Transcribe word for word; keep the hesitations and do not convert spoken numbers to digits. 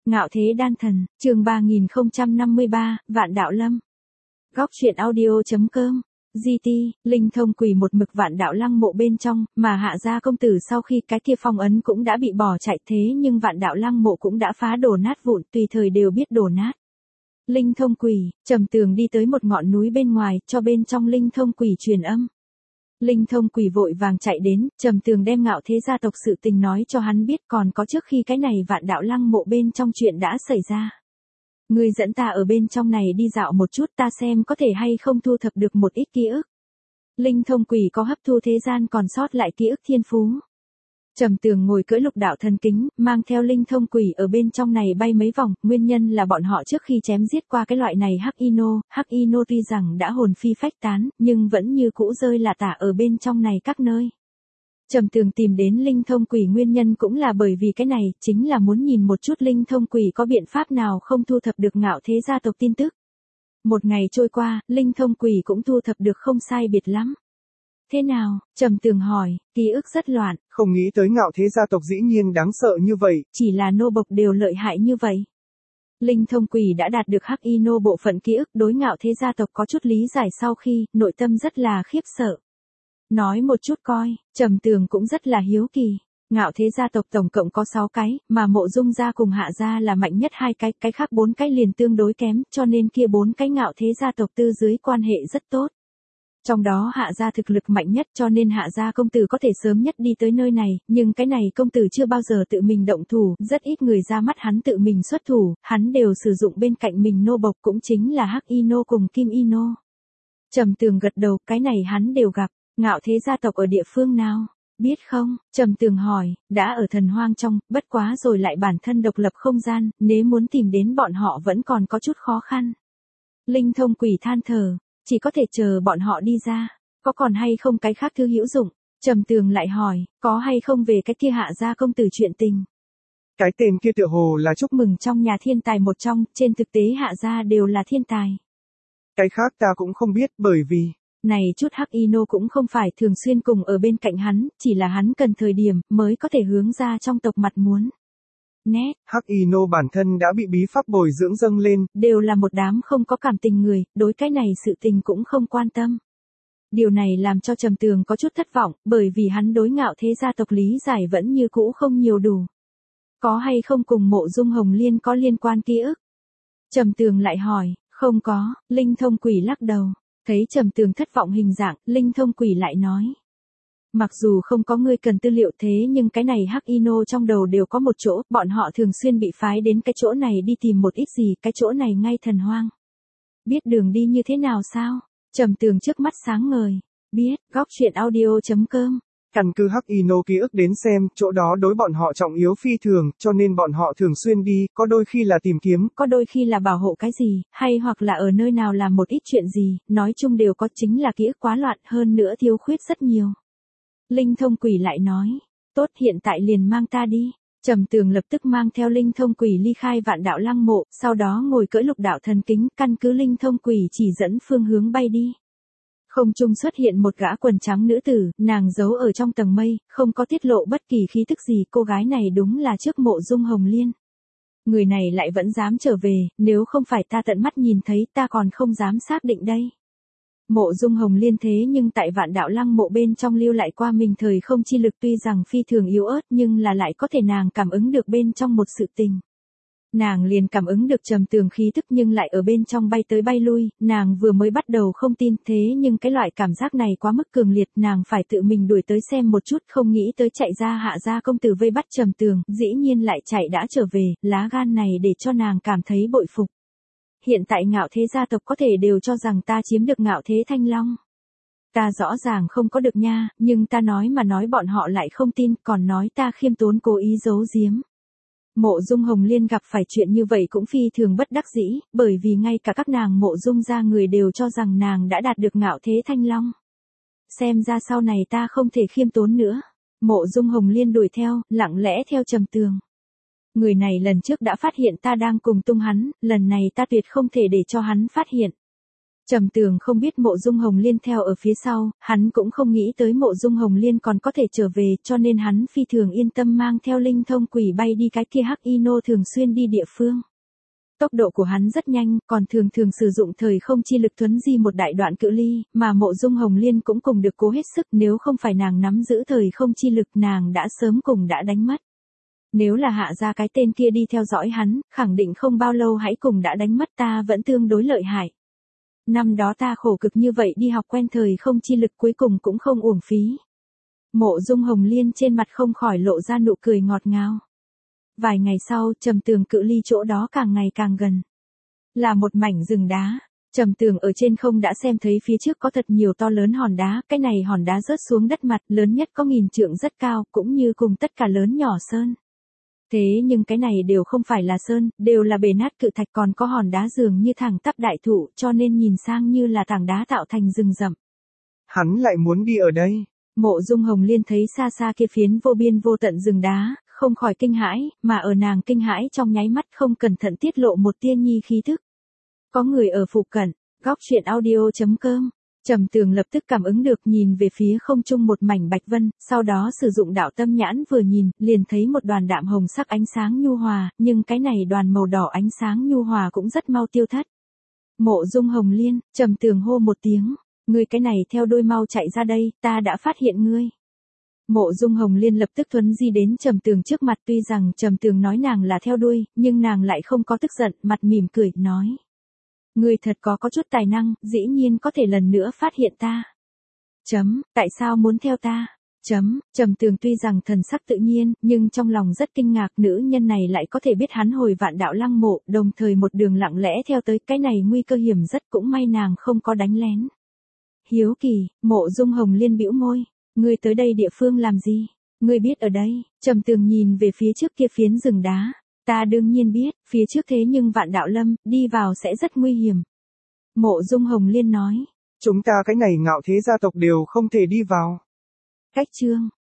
Ngạo thế đan thần, chương ba nghìn không trăm năm mươi ba, Vạn Đạo Lâm. Góc truyện audio.com. giê tê, linh thông quỷ một mực Vạn Đạo Lăng mộ bên trong, mà Hạ gia công tử sau khi cái kia phong ấn cũng đã bị bỏ chạy, thế nhưng Vạn Đạo Lăng mộ cũng đã phá đổ nát vụn, tùy thời đều biết đổ nát. Linh thông quỷ, Trầm Tường đi tới một ngọn núi bên ngoài, cho bên trong linh thông quỷ truyền âm. Linh thông quỷ vội vàng chạy đến, Trầm Tường đem Ngạo thế gia tộc sự tình nói cho hắn biết, còn có trước khi cái này Vạn Đạo Lăng mộ bên trong chuyện đã xảy ra. Ngươi dẫn ta ở bên trong này đi dạo một chút, ta xem có thể hay không thu thập được một ít ký ức. Linh thông quỷ có hấp thu thế gian còn sót lại ký ức thiên phú. Trầm Tường ngồi cưỡi lục đạo thần kính, mang theo linh thông quỷ ở bên trong này bay mấy vòng, nguyên nhân là bọn họ trước khi chém giết qua cái loại này Hắc Ino, Hắc Ino tuy rằng đã hồn phi phách tán, nhưng vẫn như cũ rơi lả tả ở bên trong này các nơi. Trầm Tường tìm đến linh thông quỷ nguyên nhân cũng là bởi vì cái này, chính là muốn nhìn một chút linh thông quỷ có biện pháp nào không thu thập được Ngạo thế gia tộc tin tức. Một ngày trôi qua, linh thông quỷ cũng thu thập được không sai biệt lắm. Thế nào? Trầm Tường hỏi, ký ức rất loạn. Không nghĩ tới Ngạo thế gia tộc dĩ nhiên đáng sợ như vậy. Chỉ là nô bộc đều lợi hại như vậy. Linh thông quỷ đã đạt được Hắc Ino bộ phận ký ức, đối Ngạo thế gia tộc có chút lý giải sau khi, nội tâm rất là khiếp sợ. Nói một chút coi, Trầm Tường cũng rất là hiếu kỳ. Ngạo thế gia tộc tổng cộng có sáu cái, mà Mộ Dung gia cùng Hạ gia là mạnh nhất hai cái, cái khác bốn cái liền tương đối kém, cho nên kia bốn cái Ngạo thế gia tộc tư dưới quan hệ rất tốt. Trong đó Hạ gia thực lực mạnh nhất, cho nên Hạ gia công tử có thể sớm nhất đi tới nơi này, nhưng cái này công tử chưa bao giờ tự mình động thủ, rất ít người ra mắt hắn tự mình xuất thủ, hắn đều sử dụng bên cạnh mình nô bộc, cũng chính là Hắc Ino cùng Kim Ino. Trầm Tường gật đầu, cái này hắn đều gặp. Ngạo thế gia tộc ở địa phương nào? Biết không? Trầm Tường hỏi, đã ở thần hoang trong, bất quá rồi lại bản thân độc lập không gian, nếu muốn tìm đến bọn họ vẫn còn có chút khó khăn. Linh thông quỷ than thở, chỉ có thể chờ bọn họ đi ra, có còn hay không cái khác thứ hữu dụng? Trầm Tường lại hỏi, có hay không về cái kia Hạ gia công tử chuyện tình? Cái tên kia tựa hồ là chúc mừng trong nhà thiên tài một trong, trên thực tế Hạ gia đều là thiên tài. Cái khác ta cũng không biết, bởi vì này chút Hắc Ino cũng không phải thường xuyên cùng ở bên cạnh hắn, chỉ là hắn cần thời điểm mới có thể hướng ra trong tộc mặt muốn. Nét, Hắc Ino bản thân đã bị bí pháp bồi dưỡng dâng lên, đều là một đám không có cảm tình người, đối cái này sự tình cũng không quan tâm. Điều này làm cho Trầm Tường có chút thất vọng, bởi vì hắn đối Ngạo thế gia tộc lý giải vẫn như cũ không nhiều đủ. Có hay không cùng Mộ Dung Hồng Liên có liên quan ký ức? Trầm Tường lại hỏi, không có, linh thông quỷ lắc đầu. Thấy Trầm Tường thất vọng hình dạng, linh thông quỷ lại nói. Mặc dù không có người cần tư liệu thế nhưng cái này Hắc Ino trong đầu đều có một chỗ, bọn họ thường xuyên bị phái đến cái chỗ này đi tìm một ít gì, cái chỗ này ngay thần hoang. Biết đường đi như thế nào sao? Trầm Tường trước mắt sáng ngời. Biết, góc truyện audio.com. Căn cứ Hắc Ino ký ức đến xem, chỗ đó đối bọn họ trọng yếu phi thường, cho nên bọn họ thường xuyên đi, có đôi khi là tìm kiếm, có đôi khi là bảo hộ cái gì, hay hoặc là ở nơi nào làm một ít chuyện gì, nói chung đều có, chính là ký ức quá loạn, hơn nữa thiếu khuyết rất nhiều. Linh thông quỷ lại nói, tốt, hiện tại liền mang ta đi. Trầm Tường lập tức mang theo linh thông quỷ ly khai Vạn Đạo Lăng mộ, sau đó ngồi cưỡi lục đạo thần kính, căn cứ linh thông quỷ chỉ dẫn phương hướng bay đi. Không trung xuất hiện một gã quần trắng nữ tử, nàng giấu ở trong tầng mây, không có tiết lộ bất kỳ khí tức gì, cô gái này đúng là trước Mộ Dung Hồng Liên. Người này lại vẫn dám trở về, nếu không phải ta tận mắt nhìn thấy ta còn không dám xác định đây. Mộ Dung Hồng Liên thế nhưng tại Vạn Đạo Lăng mộ bên trong lưu lại qua mình thời không chi lực, tuy rằng phi thường yếu ớt nhưng là lại có thể nàng cảm ứng được bên trong một sự tình. Nàng liền cảm ứng được Trầm Tường khí tức nhưng lại ở bên trong bay tới bay lui, nàng vừa mới bắt đầu không tin, thế nhưng cái loại cảm giác này quá mức cường liệt, nàng phải tự mình đuổi tới xem một chút, không nghĩ tới chạy ra Hạ gia công tử vây bắt Trầm Tường, dĩ nhiên lại chạy đã trở về, lá gan này để cho nàng cảm thấy bội phục. Hiện tại Ngạo thế gia tộc có thể đều cho rằng ta chiếm được Ngạo thế Thanh Long. Ta rõ ràng không có được nha, nhưng ta nói mà nói bọn họ lại không tin, còn nói ta khiêm tốn cố ý giấu giếm. Mộ Dung Hồng Liên gặp phải chuyện như vậy cũng phi thường bất đắc dĩ, bởi vì ngay cả các nàng Mộ Dung gia người đều cho rằng nàng đã đạt được Ngạo thế Thanh Long. Xem ra sau này ta không thể khiêm tốn nữa. Mộ Dung Hồng Liên đuổi theo, lặng lẽ theo Trầm Tường. Người này lần trước đã phát hiện ta đang cùng tung hắn, lần này ta tuyệt không thể để cho hắn phát hiện. Trầm Tường không biết Mộ Dung Hồng Liên theo ở phía sau, hắn cũng không nghĩ tới Mộ Dung Hồng Liên còn có thể trở về, cho nên hắn phi thường yên tâm mang theo linh thông quỷ bay đi cái kia Hắc Y Nô thường xuyên đi địa phương. Tốc độ của hắn rất nhanh, còn thường thường sử dụng thời không chi lực thuấn di một đại đoạn cự ly, mà Mộ Dung Hồng Liên cũng cùng được cố hết sức, nếu không phải nàng nắm giữ thời không chi lực nàng đã sớm cùng đã đánh mất. Nếu là Hạ gia cái tên kia đi theo dõi hắn, khẳng định không bao lâu hãy cùng đã đánh mất, ta vẫn tương đối lợi hại. Năm đó ta khổ cực như vậy đi học quen thời không chi lực cuối cùng cũng không uổng phí. Mộ Dung Hồng Liên trên mặt không khỏi lộ ra nụ cười ngọt ngào. Vài ngày sau, Trầm Tường cự ly chỗ đó càng ngày càng gần. Là một mảnh rừng đá. Trầm Tường ở trên không đã xem thấy phía trước có thật nhiều to lớn hòn đá, cái này hòn đá rớt xuống đất mặt, lớn nhất có nghìn trượng rất cao, cũng như cùng tất cả lớn nhỏ sơn. Thế nhưng cái này đều không phải là sơn, đều là bể nát cự thạch, còn có hòn đá dường như thẳng tắp đại thụ, cho nên nhìn sang như là tảng đá tạo thành rừng rậm. Hắn lại muốn đi ở đây. Mộ Dung Hồng Liên thấy xa xa kia phiến vô biên vô tận rừng đá, không khỏi kinh hãi, mà ở nàng kinh hãi trong nháy mắt không cẩn thận tiết lộ một tia nhi khí thức. Có người ở phụ cận, góc truyện audio chấm com. Trầm Tường lập tức cảm ứng được, nhìn về phía không trung một mảnh bạch vân, sau đó sử dụng đạo tâm nhãn vừa nhìn, liền thấy một đoàn đạm hồng sắc ánh sáng nhu hòa, nhưng cái này đoàn màu đỏ ánh sáng nhu hòa cũng rất mau tiêu thất. Mộ Dung Hồng Liên, Trầm Tường hô một tiếng, ngươi cái này theo đuôi mau chạy ra đây, ta đã phát hiện ngươi. Mộ Dung Hồng Liên lập tức thuấn di đến Trầm Tường trước mặt, tuy rằng Trầm Tường nói nàng là theo đuôi, nhưng nàng lại không có tức giận, mặt mỉm cười, nói. Ngươi thật có có chút tài năng, dĩ nhiên có thể lần nữa phát hiện ta. Chấm, tại sao muốn theo ta? Chấm, Trầm Tường tuy rằng thần sắc tự nhiên, nhưng trong lòng rất kinh ngạc, nữ nhân này lại có thể biết hắn hồi Vạn Đạo Lăng Mộ, đồng thời một đường lặng lẽ theo tới, cái này nguy cơ hiểm rất, cũng may nàng không có đánh lén. Hiếu kỳ, Mộ Dung Hồng Liên bĩu môi, ngươi tới đây địa phương làm gì? Ngươi biết ở đây? Trầm Tường nhìn về phía trước kia phiến rừng đá. Ta đương nhiên biết, phía trước thế nhưng Vạn Đạo Lâm, đi vào sẽ rất nguy hiểm. Mộ Dung Hồng Liên nói. Chúng ta cái này Ngạo Thế gia tộc đều không thể đi vào. Cách chương.